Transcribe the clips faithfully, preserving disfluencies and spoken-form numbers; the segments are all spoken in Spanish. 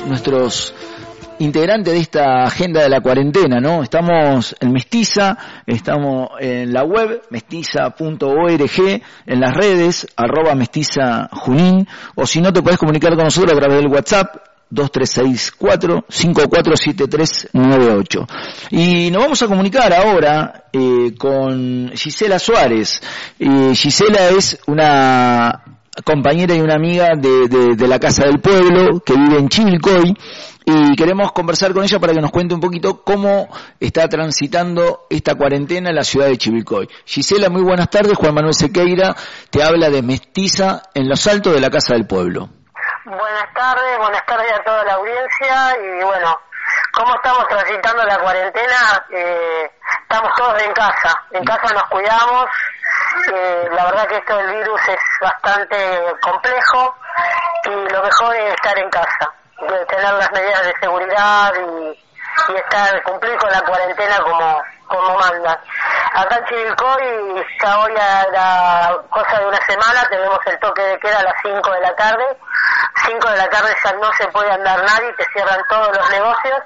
nuestros integrantes de esta agenda de la cuarentena, ¿no? Estamos en Mestiza, estamos en la web mestiza punto org, en las redes, arroba Mestiza Junín, o si no te podés comunicar con nosotros a través del WhatsApp, dos tres seis cuatro, cinco cuatro siete tres nueve ocho. Y nos vamos a comunicar ahora eh, con Gisela Suárez. Eh, Gisela es una compañera y una amiga de, de, de la Casa del Pueblo, que vive en Chivilcoy, y queremos conversar con ella para que nos cuente un poquito cómo está transitando esta cuarentena en la ciudad de Chivilcoy. Gisela, muy buenas tardes. Juan Manuel Sequeira te habla de Mestiza en los Altos de la Casa del Pueblo. Buenas tardes, buenas tardes a toda la audiencia. Y bueno, ¿cómo estamos transitando la cuarentena? Eh, estamos todos en casa, en casa nos cuidamos. Eh, la verdad que esto del virus es bastante complejo y lo mejor es estar en casa, de tener las medidas de seguridad y, y estar cumplir con la cuarentena como como manda. Acá en Chivilcoy ya hoy a la cosa de una semana tenemos el toque de queda a las cinco de la tarde. cinco de la tarde ya no se puede andar nadie, te cierran todos los negocios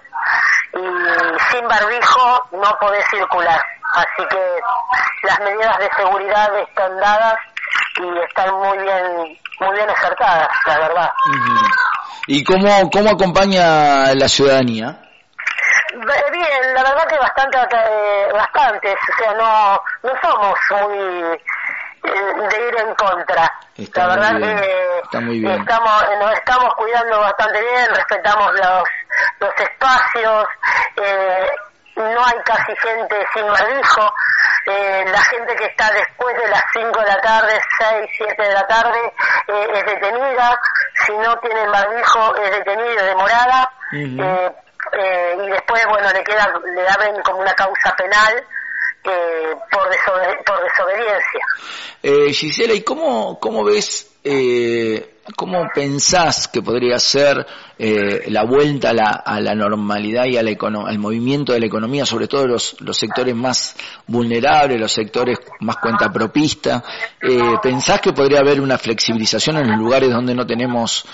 y sin barbijo no podés circular. Así que las medidas de seguridad están dadas y están muy bien muy bien acertadas, la verdad. Uh-huh. ¿Y cómo cómo acompaña la ciudadanía? Bien, la verdad que bastante, eh, bastantes, o sea, no no somos muy eh, de ir en contra. Está la verdad bien, que está muy bien. estamos nos estamos cuidando bastante bien, respetamos los los espacios, eh, no hay casi gente sin barbijo, eh, la gente que está después de las cinco de la tarde, seis, siete de la tarde, eh, es detenida, si no tienen barbijo es detenida, demorada, uh-huh. eh, eh, y después, bueno, le queda, le abren como una causa penal eh, por, desobe- por desobediencia. Eh, Gisela, ¿y cómo, cómo ves, eh, cómo pensás que podría ser eh, la vuelta a la, a la normalidad y a la econo- al movimiento de la economía, sobre todo los, los sectores más vulnerables, los sectores más cuentapropistas? Eh, ¿Pensás que podría haber una flexibilización en los lugares donde no tenemos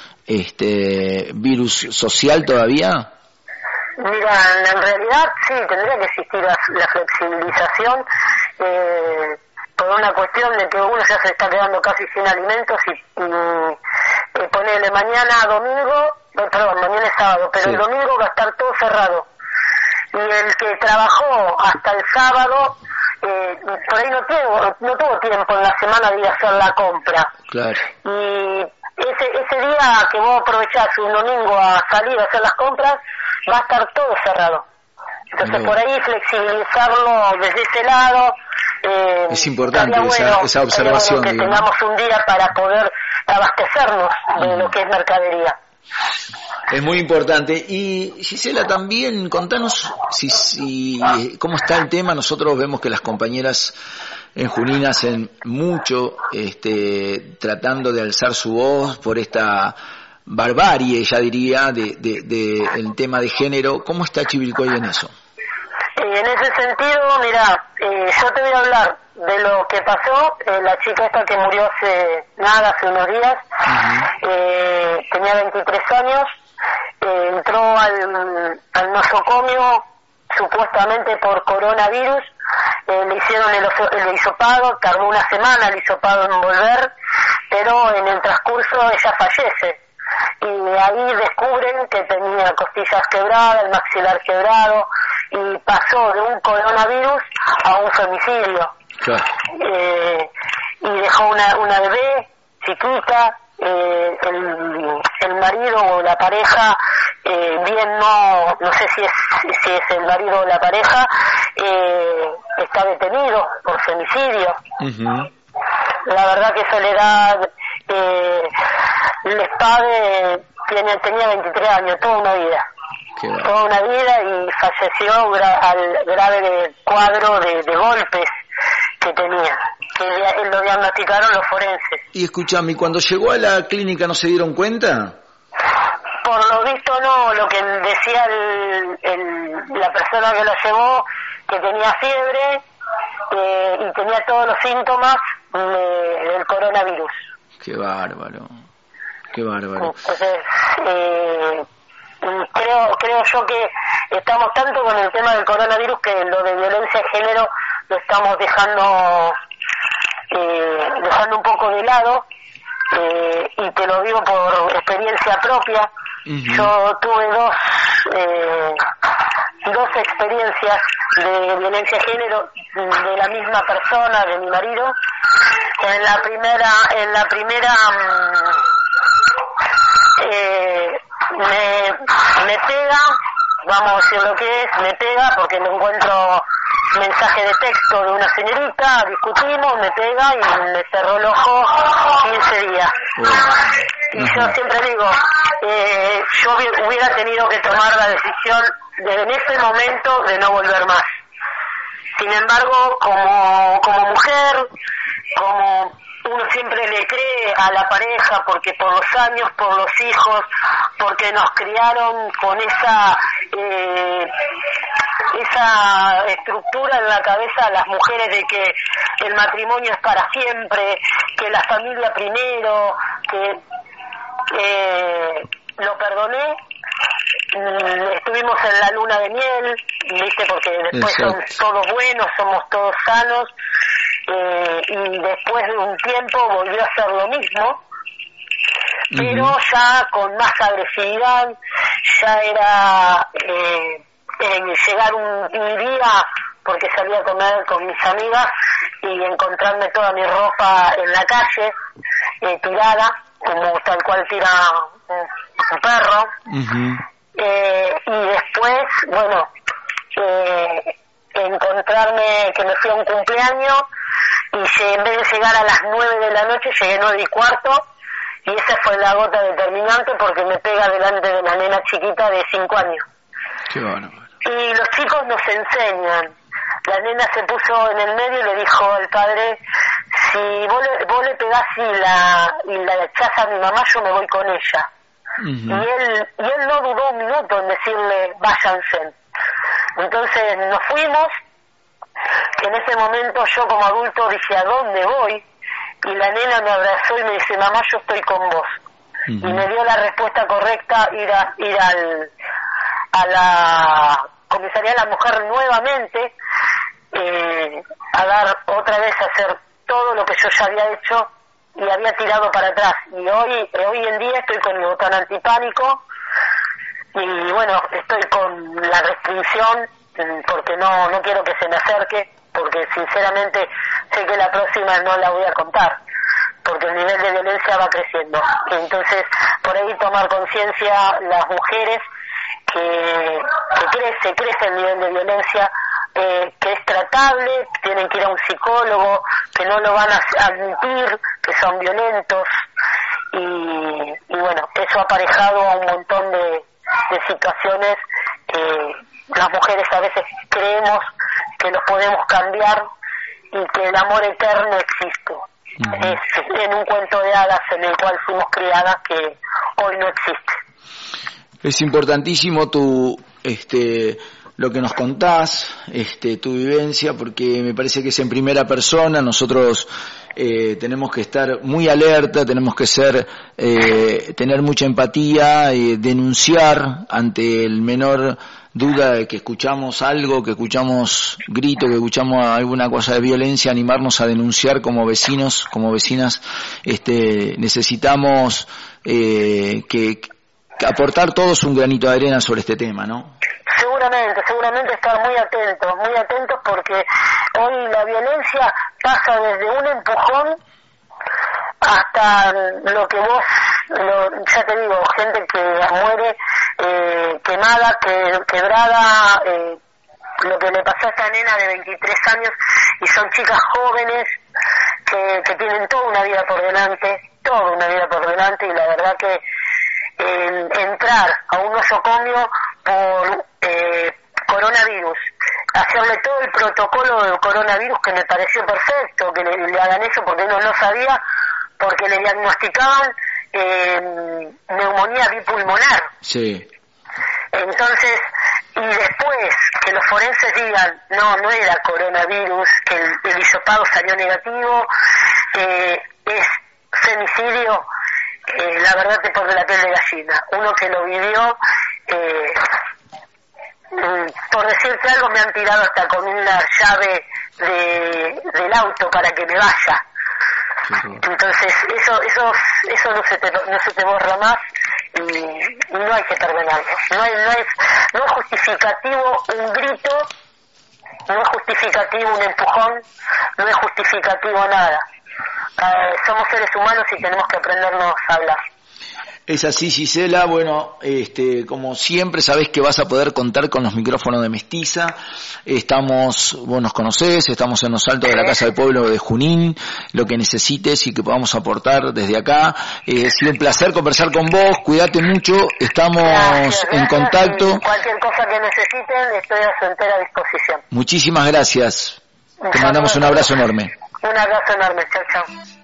este virus social todavía? Mira, en realidad sí, tendría que existir la, la flexibilización eh, por una cuestión de que uno ya se está quedando casi sin alimentos y, y eh, ponerle mañana a domingo, eh, perdón, mañana es sábado, pero sí. El domingo va a estar todo cerrado. Y el que trabajó hasta el sábado, eh, por ahí no, tengo, no tuvo tiempo en la semana de ir a hacer la compra. Claro. Y ese, ese día que vos aprovechás un domingo a salir a hacer las compras, va a estar todo cerrado. Entonces, no. Por ahí flexibilizarlo desde ese lado. Eh, es importante bueno, esa, esa observación. Bueno que digamos. tengamos un día para poder abastecernos de uh-huh. lo que es mercadería. Es muy importante. Y Gisela, también contanos si, si cómo está el tema. Nosotros vemos que las compañeras en Junín hacen mucho, este, tratando de alzar su voz por esta barbarie, ya diría, de, de, de el tema de género. ¿Cómo está Chivilcoy en eso? Eh, en ese sentido, mira, eh, yo te voy a hablar de lo que pasó. Eh, la chica esta que murió hace nada, hace unos días, uh-huh. eh, tenía veintitrés años, eh, entró al, al nosocomio supuestamente por coronavirus, eh, le hicieron el, el hisopado, tardó una semana el hisopado en volver, pero en el transcurso ella fallece. Y ahí descubren que tenía costillas quebradas, el maxilar quebrado, y pasó de un coronavirus a un femicidio. Claro. Eh, y dejó una, una bebé chiquita, eh, el, el marido o la pareja, eh, bien no, no sé si es, si es el marido o la pareja, eh, está detenido por femicidio. Uh-huh. La verdad que Soledad eh, Lespade tiene, tenía veintitrés años, toda una vida. Toda una vida y falleció gra- al grave cuadro de, de golpes que tenía, que lo diagnosticaron los forenses. Y escúchame, ¿cuando llegó a la clínica no se dieron cuenta? Por lo visto no, lo que decía el, el, la persona que la llevó, que tenía fiebre eh, y tenía todos los síntomas de, del coronavirus. Qué bárbaro, qué bárbaro. Entonces, eh, creo yo que estamos tanto con el tema del coronavirus que lo de violencia de género lo estamos dejando eh, dejando un poco de lado, eh, y te lo digo por experiencia propia. Uh-huh. Yo tuve dos eh, dos experiencias de violencia de género de la misma persona, de mi marido. En la primera, en la primera eh, me, me pega, vamos a decir lo que es, me pega porque me encuentro mensaje de texto de una señorita, discutimos, me pega y me cerró el ojo quince días. Uh-huh. Y yo siempre digo, eh, yo hubiera tenido que tomar la decisión de, en ese momento de no volver más. Sin embargo, como, como mujer, como uno siempre le cree a la pareja, porque por los años, por los hijos, porque nos criaron con esa eh, esa estructura en la cabeza a las mujeres de que el matrimonio es para siempre, que la familia primero, que eh, lo perdoné. Estuvimos en la luna de miel, ¿viste? Porque después son todos buenos, somos todos sanos, eh, y después de un tiempo volvió a hacer lo mismo, pero uh-huh. ya con más agresividad. Ya era eh, eh, llegar un, un día, porque salía a comer con mis amigas, y encontrarme toda mi ropa en la calle, eh, tirada, como tal cual tira un, un perro. Uh-huh. Eh, y después, bueno, eh, encontrarme que me fui a un cumpleaños y llegué, en vez de llegar a las nueve de la noche, llegué nueve y cuarto, y esa fue la gota determinante porque me pega delante de una nena chiquita de cinco años. Qué bueno. Y los chicos nos enseñan. La nena se puso en el medio y le dijo al padre, si vos le, vos le pegás y la, y la echás a mi mamá, yo me voy con ella. Uh-huh. Y él y él no dudó un minuto en decirle váyanse. Entonces nos fuimos. En ese momento yo como adulto dije, ¿a dónde voy? Y la nena me abrazó y me dice, mamá, yo estoy con vos. Uh-huh. Y me dio la respuesta correcta, ir a ir al a la comisaría de la mujer nuevamente, eh, a dar otra vez a hacer todo lo que yo ya había hecho y había tirado para atrás. Y hoy hoy en día estoy con mi botón antipánico y bueno, estoy con la restricción porque no no quiero que se me acerque, porque sinceramente sé que la próxima no la voy a contar, porque el nivel de violencia va creciendo. Entonces, por ahí tomar conciencia las mujeres que, que crece, crece el nivel de violencia, eh, que es tratable, tienen que ir a un psicólogo, que no lo van a admitir, que son violentos, y, y bueno, eso ha aparejado a un montón de, de situaciones. eh, las mujeres a veces creemos que los podemos cambiar y que el amor eterno existe. Uh-huh. Es en un cuento de hadas en el cual fuimos criadas que hoy no existe. Es importantísimo tu este lo que nos contás, este tu vivencia, porque me parece que es en primera persona. Nosotros eh, tenemos que estar muy alerta, tenemos que ser eh, tener mucha empatía, eh, denunciar ante el menor duda de que escuchamos algo, que escuchamos grito, que escuchamos alguna cosa de violencia, animarnos a denunciar como vecinos, como vecinas. Este necesitamos eh, que aportar todos un granito de arena sobre este tema, ¿no? Seguramente, seguramente estar muy atentos, muy atentos, porque hoy la violencia pasa desde un empujón hasta lo que vos, lo, ya te digo, gente que muere eh, quemada, que, quebrada, eh, lo que le pasó a esta nena de veintitrés años, y son chicas jóvenes que, que tienen toda una vida por delante, toda una vida por delante, y la verdad que el entrar a un nosocomio por eh, coronavirus, hacerle todo el protocolo del coronavirus, que me pareció perfecto, que le, le hagan eso, porque uno no sabía, porque le diagnosticaban eh, neumonía bipulmonar. Sí. Entonces, y después que los forenses digan, no, no era coronavirus, que el, el hisopado salió negativo, eh, es femicidio. Eh, la verdad te pone la piel de gallina. Uno que lo vivió, eh, por decirte algo, me han tirado hasta con una llave de, del auto para que me vaya. Entonces eso eso eso no se te no se te borra más y, y no hay que perdonarlo. No hay, no es no es justificativo un grito, no es justificativo un empujón, no es justificativo nada. Uh, somos seres humanos y tenemos que aprendernos a hablar. Es así, Gisela. Bueno, este, como siempre, sabés que vas a poder contar con los micrófonos de Mestiza. Estamos, vos nos conocés, estamos en los altos de la Casa del Pueblo de Junín. Lo que necesites y que podamos aportar desde acá. Eh, ha sido un placer conversar con vos. Cuídate mucho. Estamos gracias, en gracias, contacto. Cualquier cosa que necesiten, estoy a su entera disposición. Muchísimas gracias. Te mandamos un abrazo enorme. Un abrazo enorme. Chao, chao.